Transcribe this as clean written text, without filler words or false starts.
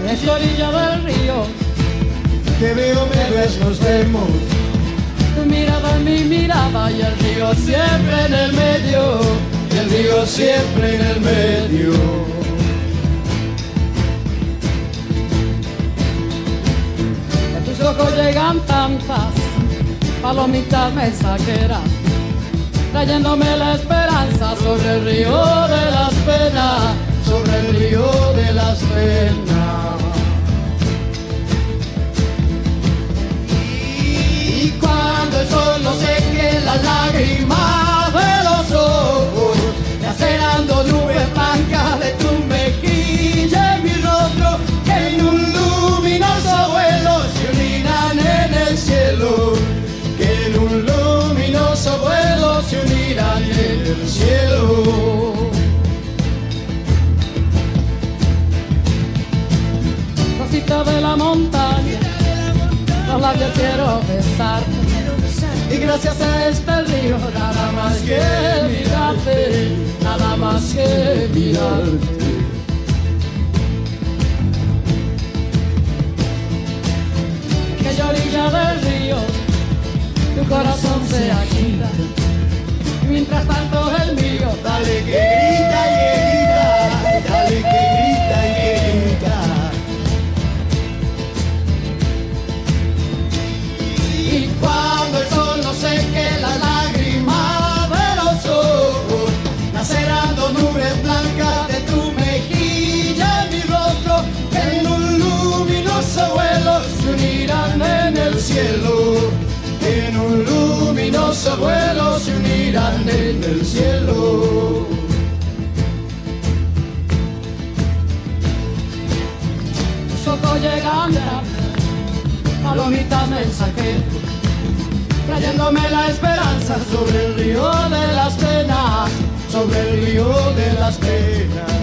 en la orilla del río, Te veo, me ves, nos vemos. tu mirada en mi mirada y el río siempre en el medio, Y el río siempre en el medio. a tus ojos llegan tantas palomitas mensajeras, trayéndome la esperanza sobre el río de las penas, Sobre el río de las penas. Y cuando el sol no seque las lágrimas de los ojos, lacerando nubes blancas de tu mejilla y mi rostro, que en un luminoso vuelo se unirán en el cielo, que en un luminoso vuelo se unirán en el cielo. Rosita de la montaña, los labios quiero besarte, y gracias a este río nada más que mirarte, nada más que mirarte. Aquella orilla del río, tu corazón se agita, mientras tanto el mío, Dale que grita y que grita, dale que grita y que grita. Y cuando el sol no seque las lágrimas de los ojos, nacerán dos nubes blancas de tu mejilla y mi rostro, que en un luminoso vuelo se unirán en el cielo, que en un luminoso vuelo se unirán en el cielo. tus ojos llegan palomitas mensajeras, trayéndome la esperanza Sobre el río de las penas, sobre el río de las penas.